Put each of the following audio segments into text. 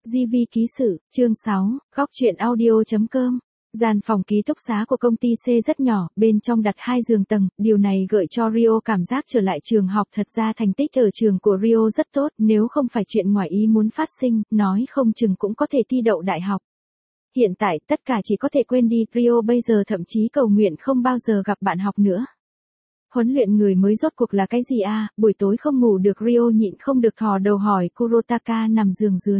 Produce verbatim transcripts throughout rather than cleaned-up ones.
gi vê ký sự, chương sáu, góc truyện audio.com. Gian phòng ký túc xá của công ty C rất nhỏ, bên trong đặt hai giường tầng, điều này gợi cho Rio cảm giác trở lại trường học. Thật ra thành tích ở trường của Rio rất tốt, nếu không phải chuyện ngoài ý muốn phát sinh, nói không chừng cũng có thể thi đậu đại học. Hiện tại, tất cả chỉ có thể quên đi, Rio bây giờ thậm chí cầu nguyện không bao giờ gặp bạn học nữa. Huấn luyện người mới rốt cuộc là cái gì à, buổi tối không ngủ được, Rio nhịn không được thò đầu hỏi Kurotaka nằm giường dưới.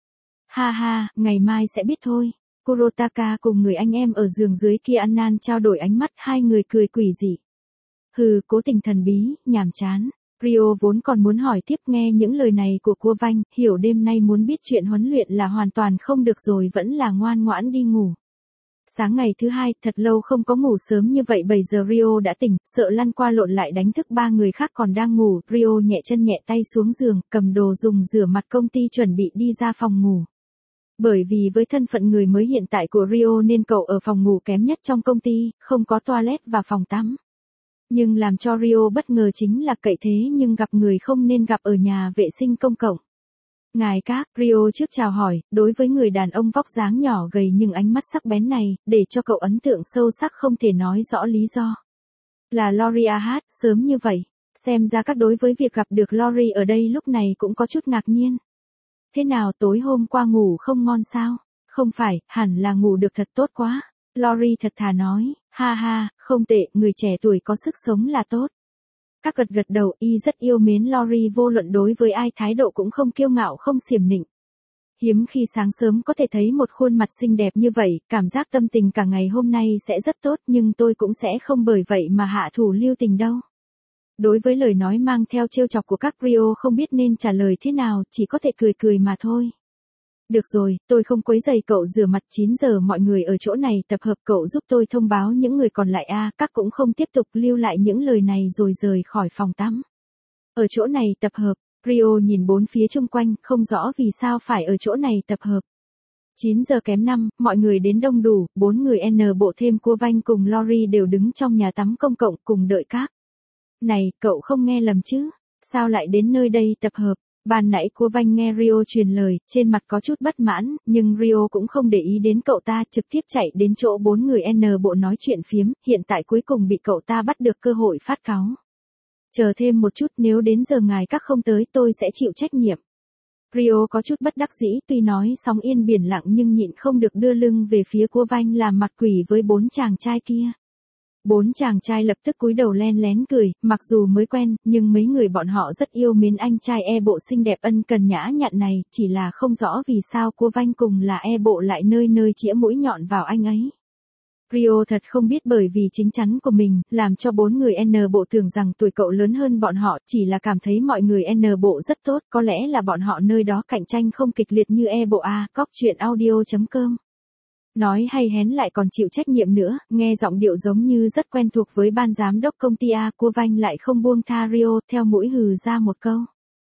Ha ha, ngày mai sẽ biết thôi. Kurotaka cùng người anh em ở giường dưới kia ăn nan trao đổi ánh mắt, hai người cười quỷ dị. Hừ, cố tình thần bí, nhàm chán. Rio vốn còn muốn hỏi tiếp, nghe những lời này của cô Vanh, hiểu đêm nay muốn biết chuyện huấn luyện là hoàn toàn không được rồi, vẫn là ngoan ngoãn đi ngủ. Sáng ngày thứ hai, thật lâu không có ngủ sớm như vậy, bảy giờ Rio đã tỉnh, sợ lăn qua lộn lại đánh thức ba người khác còn đang ngủ. Rio nhẹ chân nhẹ tay xuống giường, cầm đồ dùng rửa mặt công ty chuẩn bị đi ra phòng ngủ. Bởi vì với thân phận người mới hiện tại của Rio nên cậu ở phòng ngủ kém nhất trong công ty, không có toilet và phòng tắm. Nhưng làm cho Rio bất ngờ chính là cậy thế nhưng gặp người không nên gặp ở nhà vệ sinh công cộng. Ngài các, Rio trước chào hỏi, đối với người đàn ông vóc dáng nhỏ gầy nhưng ánh mắt sắc bén này, để cho cậu ấn tượng sâu sắc không thể nói rõ lý do. Là Lori ah, sớm như vậy, xem ra các đối với việc gặp được Lori ở đây lúc này cũng có chút ngạc nhiên. Thế nào, tối hôm qua ngủ không ngon sao? Không phải, hẳn là ngủ được thật tốt quá. Lori thật thà nói, ha ha, không tệ, người trẻ tuổi có sức sống là tốt. Các gật gật đầu, y rất yêu mến Lori, vô luận đối với ai thái độ cũng không kiêu ngạo không xiểm nịnh. Hiếm khi sáng sớm có thể thấy một khuôn mặt xinh đẹp như vậy, cảm giác tâm tình cả ngày hôm nay sẽ rất tốt, nhưng tôi cũng sẽ không bởi vậy mà hạ thủ lưu tình đâu. Đối với lời nói mang theo trêu chọc của các, Rio không biết nên trả lời thế nào, chỉ có thể cười cười mà thôi. Được rồi, tôi không quấy rầy cậu rửa mặt, chín giờ mọi người ở chỗ này tập hợp, cậu giúp tôi thông báo những người còn lại a. Các cũng không tiếp tục lưu lại những lời này rồi rời khỏi phòng tắm. Ở chỗ này tập hợp, Rio nhìn bốn phía xung quanh, không rõ vì sao phải ở chỗ này tập hợp. chín giờ kém năm, mọi người đến đông đủ, bốn người N bộ thêm cô Vanh cùng Lori đều đứng trong nhà tắm công cộng cùng đợi các. Này, cậu không nghe lầm chứ? Sao lại đến nơi đây tập hợp? Ban nãy cô Vanh nghe Rio truyền lời, trên mặt có chút bất mãn, nhưng Rio cũng không để ý đến cậu ta, trực tiếp chạy đến chỗ bốn người N bộ nói chuyện phiếm, hiện tại cuối cùng bị cậu ta bắt được cơ hội phát cáu. Chờ thêm một chút, nếu đến giờ ngài các không tới tôi sẽ chịu trách nhiệm. Rio có chút bất đắc dĩ, tuy nói sóng yên biển lặng nhưng nhịn không được đưa lưng về phía cô Vanh làm mặt quỷ với bốn chàng trai kia. Bốn chàng trai lập tức cúi đầu len lén cười, mặc dù mới quen, nhưng mấy người bọn họ rất yêu mến anh trai E bộ xinh đẹp ân cần nhã nhặn này, chỉ là không rõ vì sao cô Vanh cùng là E bộ lại nơi nơi chĩa mũi nhọn vào anh ấy. Rio thật không biết, bởi vì chính chắn của mình, làm cho bốn người N bộ tưởng rằng tuổi cậu lớn hơn bọn họ, chỉ là cảm thấy mọi người N bộ rất tốt, có lẽ là bọn họ nơi đó cạnh tranh không kịch liệt như E bộ a. Góc truyện audio.com. Nói hay hén lại còn chịu trách nhiệm nữa, nghe giọng điệu giống như rất quen thuộc với ban giám đốc công ty A. Cô Vanh lại không buông tha Rio, theo mũi hừ ra một câu.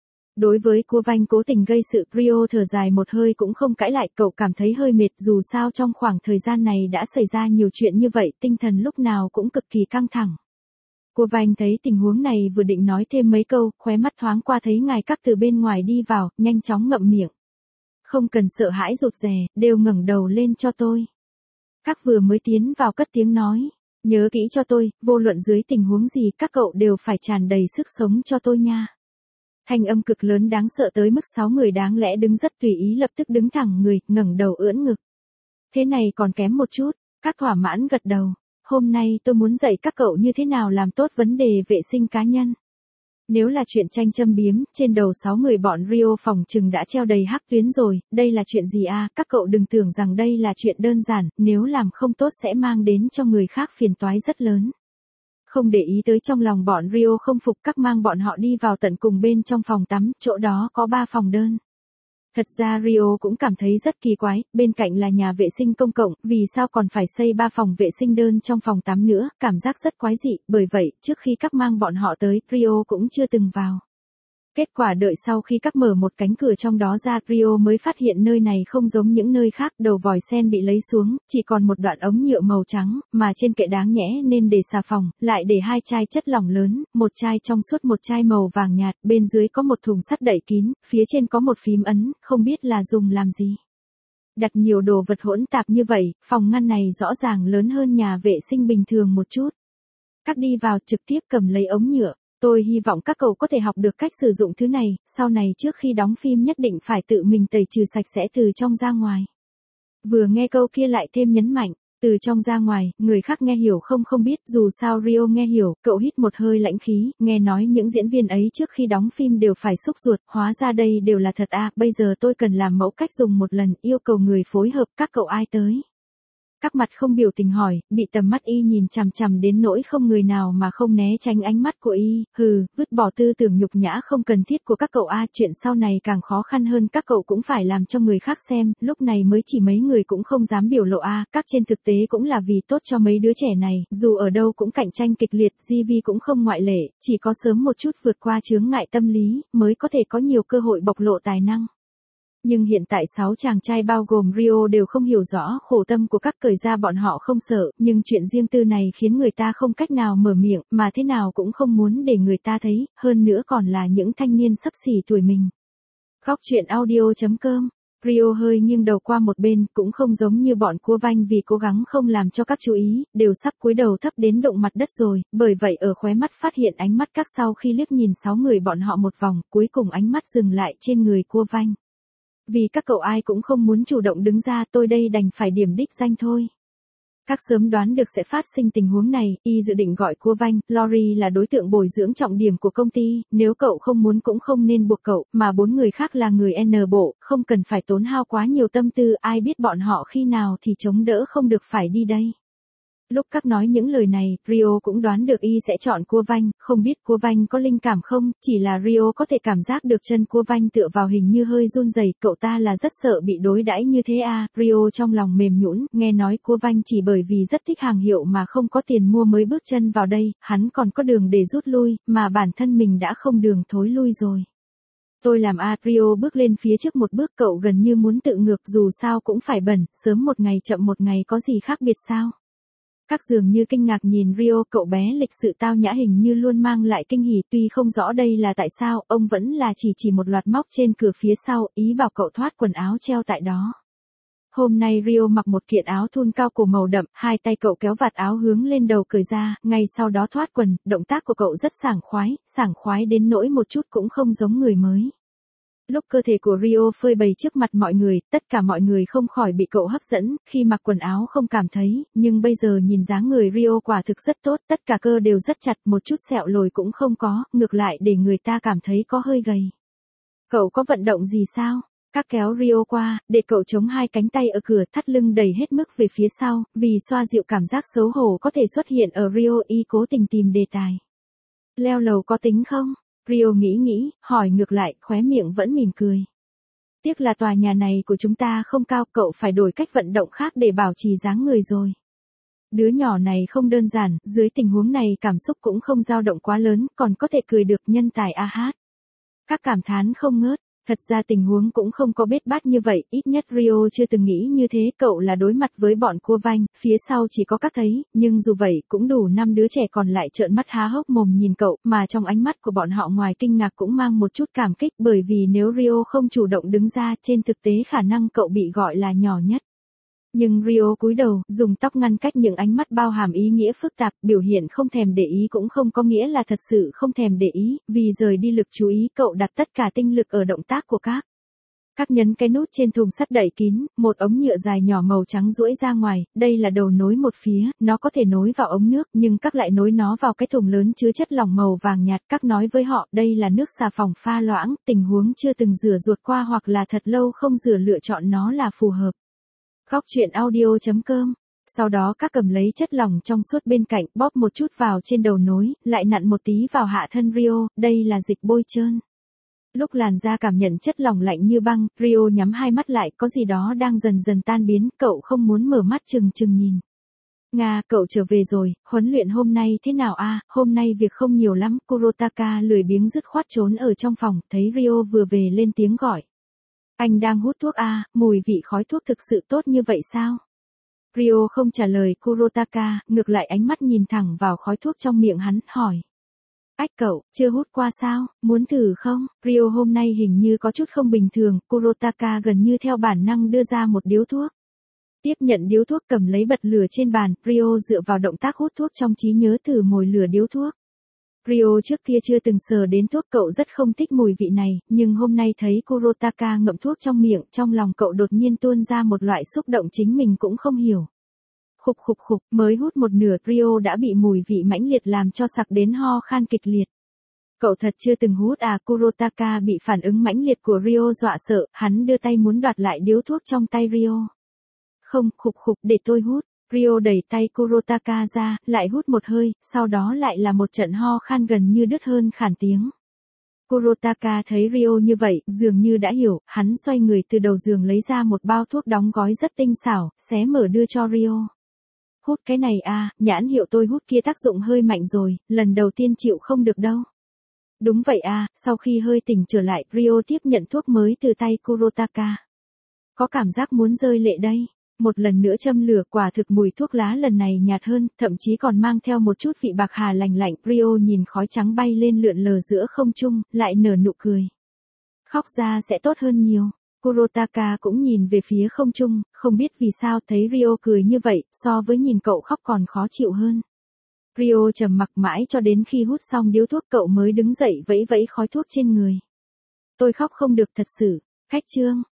Đối với cô Vanh cố tình gây sự, Rio thở dài một hơi cũng không cãi lại, cậu cảm thấy hơi mệt, dù sao trong khoảng thời gian này đã xảy ra nhiều chuyện như vậy, tinh thần lúc nào cũng cực kỳ căng thẳng. Cô Vanh thấy tình huống này vừa định nói thêm mấy câu, khóe mắt thoáng qua thấy ngài các từ bên ngoài đi vào, nhanh chóng ngậm miệng. Không cần sợ hãi rụt rè, đều ngẩng đầu lên cho tôi. Các vừa mới tiến vào cất tiếng nói, nhớ kỹ cho tôi, vô luận dưới tình huống gì các cậu đều phải tràn đầy sức sống cho tôi nha. Thanh âm cực lớn đáng sợ tới mức sáu người đáng lẽ đứng rất tùy ý lập tức đứng thẳng người, ngẩng đầu ưỡn ngực. Thế này còn kém một chút, các thỏa mãn gật đầu. Hôm nay tôi muốn dạy các cậu như thế nào làm tốt vấn đề vệ sinh cá nhân. Nếu là chuyện tranh châm biếm, trên đầu sáu người bọn Rio phòng trừng đã treo đầy hắc tuyến rồi, đây là chuyện gì à, các cậu đừng tưởng rằng đây là chuyện đơn giản, nếu làm không tốt sẽ mang đến cho người khác phiền toái rất lớn. Không để ý tới trong lòng bọn Rio không phục, các mang bọn họ đi vào tận cùng bên trong phòng tắm, chỗ đó có ba phòng đơn. Thật ra Rio cũng cảm thấy rất kỳ quái, bên cạnh là nhà vệ sinh công cộng, vì sao còn phải xây ba phòng vệ sinh đơn trong phòng tắm nữa, cảm giác rất quái dị, bởi vậy, trước khi các mang bọn họ tới, Rio cũng chưa từng vào. Kết quả đợi sau khi các mở một cánh cửa trong đó ra, Rio mới phát hiện nơi này không giống những nơi khác, đầu vòi sen bị lấy xuống, chỉ còn một đoạn ống nhựa màu trắng, mà trên kệ đáng nhẽ nên để xà phòng, lại để hai chai chất lỏng lớn, một chai trong suốt một chai màu vàng nhạt, bên dưới có một thùng sắt đậy kín, phía trên có một phím ấn, không biết là dùng làm gì. Đặt nhiều đồ vật hỗn tạp như vậy, phòng ngăn này rõ ràng lớn hơn nhà vệ sinh bình thường một chút. Các đi vào trực tiếp cầm lấy ống nhựa. Tôi hy vọng các cậu có thể học được cách sử dụng thứ này, sau này trước khi đóng phim nhất định phải tự mình tẩy trừ sạch sẽ từ trong ra ngoài. Vừa nghe câu kia lại thêm nhấn mạnh, từ trong ra ngoài, người khác nghe hiểu không không biết, dù sao Rio nghe hiểu, cậu hít một hơi lãnh khí, nghe nói những diễn viên ấy trước khi đóng phim đều phải xúc ruột, hóa ra đây đều là thật à, bây giờ tôi cần làm mẫu cách dùng một lần, yêu cầu người phối hợp, các cậu ai tới. Các mặt không biểu tình hỏi, bị tầm mắt y nhìn chằm chằm đến nỗi không người nào mà không né tránh ánh mắt của y, hừ, vứt bỏ tư tưởng nhục nhã không cần thiết của các cậu a, chuyện sau này càng khó khăn hơn, các cậu cũng phải làm cho người khác xem, lúc này mới chỉ mấy người cũng không dám biểu lộ a, các trên thực tế cũng là vì tốt cho mấy đứa trẻ này, dù ở đâu cũng cạnh tranh kịch liệt, gi vi cũng không ngoại lệ, chỉ có sớm một chút vượt qua chướng ngại tâm lý, mới có thể có nhiều cơ hội bộc lộ tài năng. Nhưng hiện tại sáu chàng trai bao gồm Rio đều không hiểu rõ khổ tâm của các cởi ra bọn họ không sợ, nhưng chuyện riêng tư này khiến người ta không cách nào mở miệng, mà thế nào cũng không muốn để người ta thấy, hơn nữa còn là những thanh niên xấp xỉ tuổi mình. Góc truyện audio chấm com. Rio hơi nghiêng đầu qua một bên, cũng không giống như bọn cua vanh vì cố gắng không làm cho các chú ý, đều sắp cúi đầu thấp đến đụng mặt đất rồi, bởi vậy ở khóe mắt phát hiện ánh mắt các sau khi liếc nhìn sáu người bọn họ một vòng, cuối cùng ánh mắt dừng lại trên người cua vanh. Vì các cậu ai cũng không muốn chủ động đứng ra, tôi đây đành phải điểm đích danh thôi. Các sớm đoán được sẽ phát sinh tình huống này, y dự định gọi cua vanh, Lori là đối tượng bồi dưỡng trọng điểm của công ty, nếu cậu không muốn cũng không nên buộc cậu, mà bốn người khác là người N bộ, không cần phải tốn hao quá nhiều tâm tư, ai biết bọn họ khi nào thì chống đỡ không được phải đi đây. Lúc các nói những lời này, Rio cũng đoán được y sẽ chọn cua vanh, không biết cua vanh có linh cảm không, chỉ là Rio có thể cảm giác được chân cua vanh tựa vào hình như hơi run rẩy, cậu ta là rất sợ bị đối đãi như thế à, Rio trong lòng mềm nhũn, nghe nói cua vanh chỉ bởi vì rất thích hàng hiệu mà không có tiền mua mới bước chân vào đây, hắn còn có đường để rút lui, mà bản thân mình đã không đường thối lui rồi. Tôi làm a, Rio bước lên phía trước một bước, cậu gần như muốn tự ngược, dù sao cũng phải bẩn, sớm một ngày chậm một ngày có gì khác biệt sao? Các dường như kinh ngạc nhìn Rio, cậu bé lịch sự tao nhã hình như luôn mang lại kinh hỉ, tuy không rõ đây là tại sao, ông vẫn là chỉ chỉ một loạt móc trên cửa phía sau, ý bảo cậu thoát quần áo treo tại đó. Hôm nay Rio mặc một kiện áo thun cao cổ màu đậm, hai tay cậu kéo vạt áo hướng lên đầu cởi ra, ngay sau đó thoát quần, động tác của cậu rất sảng khoái, sảng khoái đến nỗi một chút cũng không giống người mới. Lúc cơ thể của Rio phơi bày trước mặt mọi người, tất cả mọi người không khỏi bị cậu hấp dẫn, khi mặc quần áo không cảm thấy, nhưng bây giờ nhìn dáng người Rio quả thực rất tốt, tất cả cơ đều rất chặt, một chút sẹo lồi cũng không có, ngược lại để người ta cảm thấy có hơi gầy. Cậu có vận động gì sao? Các kéo Rio qua, để cậu chống hai cánh tay ở cửa, thắt lưng đẩy hết mức về phía sau, vì xoa dịu cảm giác xấu hổ có thể xuất hiện ở Rio, y cố tình tìm đề tài. Leo lầu có tính không? Rio nghĩ nghĩ, hỏi ngược lại, khóe miệng vẫn mỉm cười. Tiếc là tòa nhà này của chúng ta không cao, cậu phải đổi cách vận động khác để bảo trì dáng người rồi. Đứa nhỏ này không đơn giản, dưới tình huống này cảm xúc cũng không dao động quá lớn, còn có thể cười được, nhân tài a hát. Các cảm thán không ngớt. Thật ra tình huống cũng không có bết bát như vậy, ít nhất Rio chưa từng nghĩ như thế, cậu là đối mặt với bọn cua vanh, phía sau chỉ có các thấy, nhưng dù vậy cũng đủ năm đứa trẻ còn lại trợn mắt há hốc mồm nhìn cậu, mà trong ánh mắt của bọn họ ngoài kinh ngạc cũng mang một chút cảm kích, bởi vì nếu Rio không chủ động đứng ra, trên thực tế khả năng cậu bị gọi là nhỏ nhất. Nhưng Rio cúi đầu, dùng tóc ngăn cách những ánh mắt bao hàm ý nghĩa phức tạp, biểu hiện không thèm để ý cũng không có nghĩa là thật sự không thèm để ý, vì rời đi lực chú ý, cậu đặt tất cả tinh lực ở động tác của các. Các nhấn cái nút trên thùng sắt đậy kín, một ống nhựa dài nhỏ màu trắng duỗi ra ngoài, đây là đầu nối một phía, nó có thể nối vào ống nước, nhưng các lại nối nó vào cái thùng lớn chứa chất lỏng màu vàng nhạt, các nói với họ, đây là nước xà phòng pha loãng, tình huống chưa từng rửa ruột qua hoặc là thật lâu không rửa lựa chọn nó là phù hợp. Góc truyện audio chấm com. Sau đó các cầm lấy chất lỏng trong suốt bên cạnh, bóp một chút vào trên đầu nối, lại nặn một tí vào hạ thân Rio, đây là dịch bôi trơn. Lúc làn da cảm nhận chất lỏng lạnh như băng, Rio nhắm hai mắt lại, có gì đó đang dần dần tan biến, cậu không muốn mở mắt trừng trừng nhìn. Nga, cậu trở về rồi, huấn luyện hôm nay thế nào a? Hôm nay việc không nhiều lắm, Kurotaka lười biếng dứt khoát trốn ở trong phòng, thấy Rio vừa về lên tiếng gọi. Anh đang hút thuốc a, mùi vị khói thuốc thực sự tốt như vậy sao? Rio không trả lời Kurotaka, ngược lại ánh mắt nhìn thẳng vào khói thuốc trong miệng hắn, hỏi. Ách cậu, chưa hút qua sao, muốn thử không? Rio hôm nay hình như có chút không bình thường, Kurotaka gần như theo bản năng đưa ra một điếu thuốc. Tiếp nhận điếu thuốc cầm lấy bật lửa trên bàn, Rio dựa vào động tác hút thuốc trong trí nhớ thử mồi lửa điếu thuốc. Rio trước kia chưa từng sờ đến thuốc, cậu rất không thích mùi vị này, nhưng hôm nay thấy Kurotaka ngậm thuốc trong miệng, trong lòng cậu đột nhiên tuôn ra một loại xúc động chính mình cũng không hiểu. Khục khục khục, mới hút một nửa, Rio đã bị mùi vị mãnh liệt làm cho sặc đến ho khan kịch liệt. Cậu thật chưa từng hút à? Kurotaka bị phản ứng mãnh liệt của Rio dọa sợ, hắn đưa tay muốn đoạt lại điếu thuốc trong tay Rio. Không, khục khục, để tôi hút. Rio đẩy tay Kurotaka ra, lại hút một hơi, sau đó lại là một trận ho khan gần như đứt hơn khản tiếng. Kurotaka thấy Rio như vậy, dường như đã hiểu, hắn xoay người từ đầu giường lấy ra một bao thuốc đóng gói rất tinh xảo, xé mở đưa cho Rio. Hút cái này à, nhãn hiệu tôi hút kia tác dụng hơi mạnh rồi, lần đầu tiên chịu không được đâu. Đúng vậy à, sau khi hơi tỉnh trở lại, Rio tiếp nhận thuốc mới từ tay Kurotaka. Có cảm giác muốn rơi lệ đây. Một lần nữa châm lửa, quả thực mùi thuốc lá lần này nhạt hơn, thậm chí còn mang theo một chút vị bạc hà lành lạnh. Rio nhìn khói trắng bay lên lượn lờ giữa không trung, lại nở nụ cười. Khóc ra sẽ tốt hơn nhiều. Kurotaka cũng nhìn về phía không trung, không biết vì sao thấy Rio cười như vậy, so với nhìn cậu khóc còn khó chịu hơn. Rio trầm mặc mãi cho đến khi hút xong điếu thuốc cậu mới đứng dậy vẫy vẫy khói thuốc trên người. Tôi khóc không được thật sự. Khách trương,